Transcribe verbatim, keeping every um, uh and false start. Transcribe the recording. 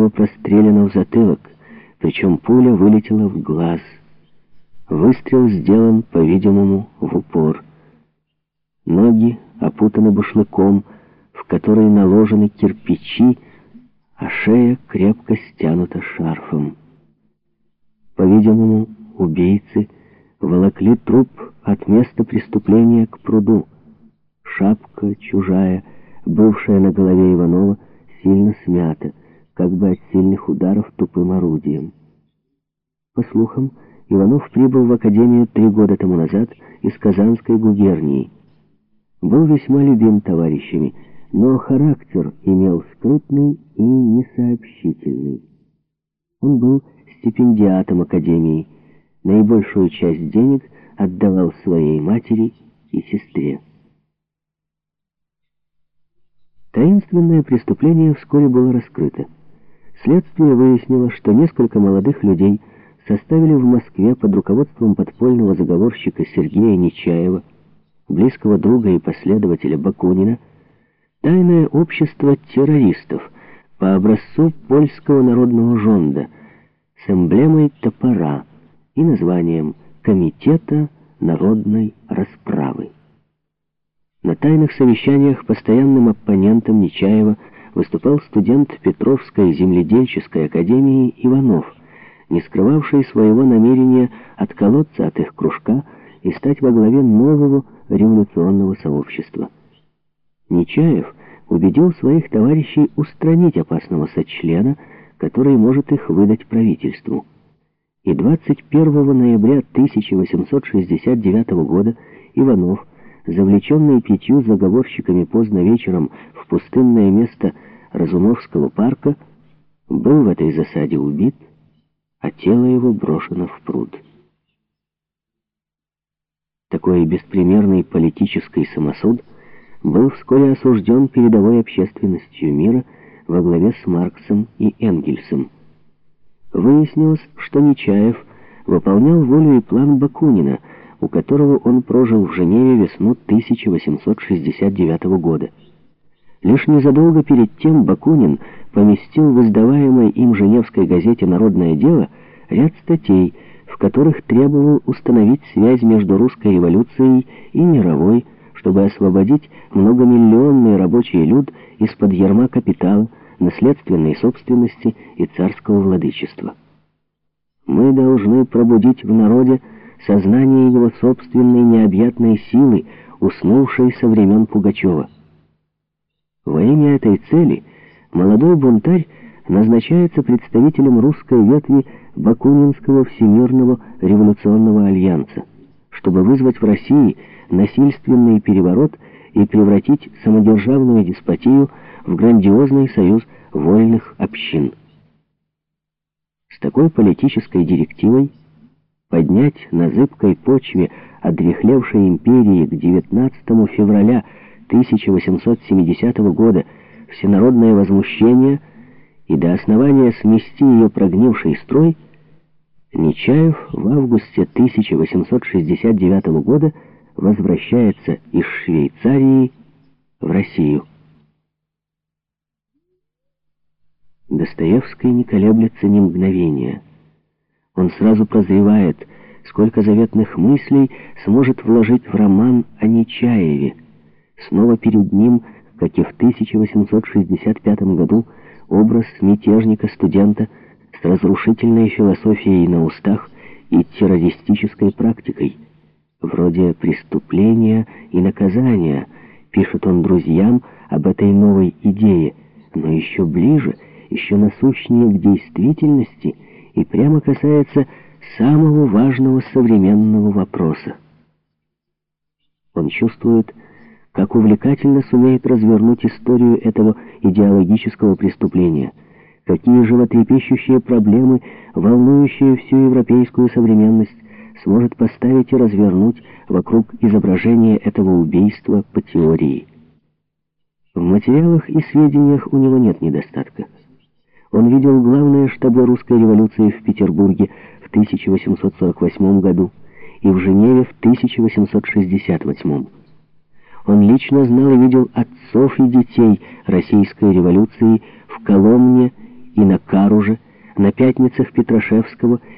его прострелено в затылок, причем пуля вылетела в глаз. Выстрел сделан, по-видимому, в упор. Ноги опутаны башлыком, в который наложены кирпичи, а шея крепко стянута шарфом. По-видимому, убийцы волокли труп от места преступления к пруду. Шапка чужая, бывшая на голове Иванова, сильно смята, как бы от сильных ударов тупым орудием. По слухам, Иванов прибыл в академию три года тому назад из Казанской губернии. Был весьма любим товарищами, но характер имел скрытный и несообщительный. Он был стипендиатом академии, наибольшую часть денег отдавал своей матери и сестре. Таинственное преступление вскоре было раскрыто. Следствие выяснило, что несколько молодых людей составили в Москве под руководством подпольного заговорщика Сергея Нечаева, близкого друга и последователя Бакунина, тайное общество террористов по образцу польского народного жонда с эмблемой топора и названием «Комитета народной расправы». На тайных совещаниях постоянным оппонентом Нечаева выступал студент Петровской земледельческой академии Иванов, не скрывавший своего намерения отколоться от их кружка и стать во главе нового революционного сообщества. Нечаев убедил своих товарищей устранить опасного сочлена, который может их выдать правительству. И двадцать первого ноября тысяча восемьсот шестьдесят девятого года Иванов, завлеченный пятью заговорщиками поздно вечером в пустынное место Разумовского парка, был в этой засаде убит, а тело его брошено в пруд. Такой беспримерный политический самосуд был вскоре осужден передовой общественностью мира во главе с Марксом и Энгельсом. Выяснилось, что Нечаев выполнял волю и план Бакунина, у которого он прожил в Женеве весну тысяча восемьсот шестьдесят девятого года. Лишь незадолго перед тем Бакунин поместил в издаваемой им женевской газете «Народное дело» ряд статей, в которых требовал установить связь между русской революцией и мировой, чтобы освободить многомиллионный рабочий люд из-под ярма капитала, наследственной собственности и царского владычества. Мы должны пробудить в народе сознание его собственной необъятной силы, уснувшей со времен Пугачева. Во имя этой цели молодой бунтарь назначается представителем русской ветви Бакунинского Всемирного революционного альянса, чтобы вызвать в России насильственный переворот и превратить самодержавную деспотию в грандиозный союз вольных общин. С такой политической директивой поднять на зыбкой почве одряхлевшей империи к девятнадцатому февраля тысяча восемьсот семидесятого года всенародное возмущение и до основания смести ее прогнивший строй, Нечаев в августе тысяча восемьсот шестьдесят девятого года возвращается из Швейцарии в Россию. Достоевский не колеблется ни мгновения. Он сразу прозревает, сколько заветных мыслей сможет вложить в роман о Нечаеве. Снова перед ним, как и в тысяча восемьсот шестьдесят пятом году, образ мятежника-студента с разрушительной философией на устах и террористической практикой. Вроде преступления и наказания, пишет он друзьям об этой новой идее, но еще ближе, еще насущнее к действительности и прямо касается самого важного современного вопроса. Он чувствует, как увлекательно сумеет развернуть историю этого идеологического преступления, какие животрепещущие проблемы, волнующие всю европейскую современность, сможет поставить и развернуть вокруг изображения этого убийства по теории. В материалах и сведениях у него нет недостатка. Он видел главные штабы русской революции в Петербурге в тысяча восемьсот сорок восьмом году и в Женеве в тысяча восемьсот шестьдесят восьмом. Он лично знал и видел отцов и детей российской революции в Коломне и на Кавказе, Таруже, на Пятницах Петрашевского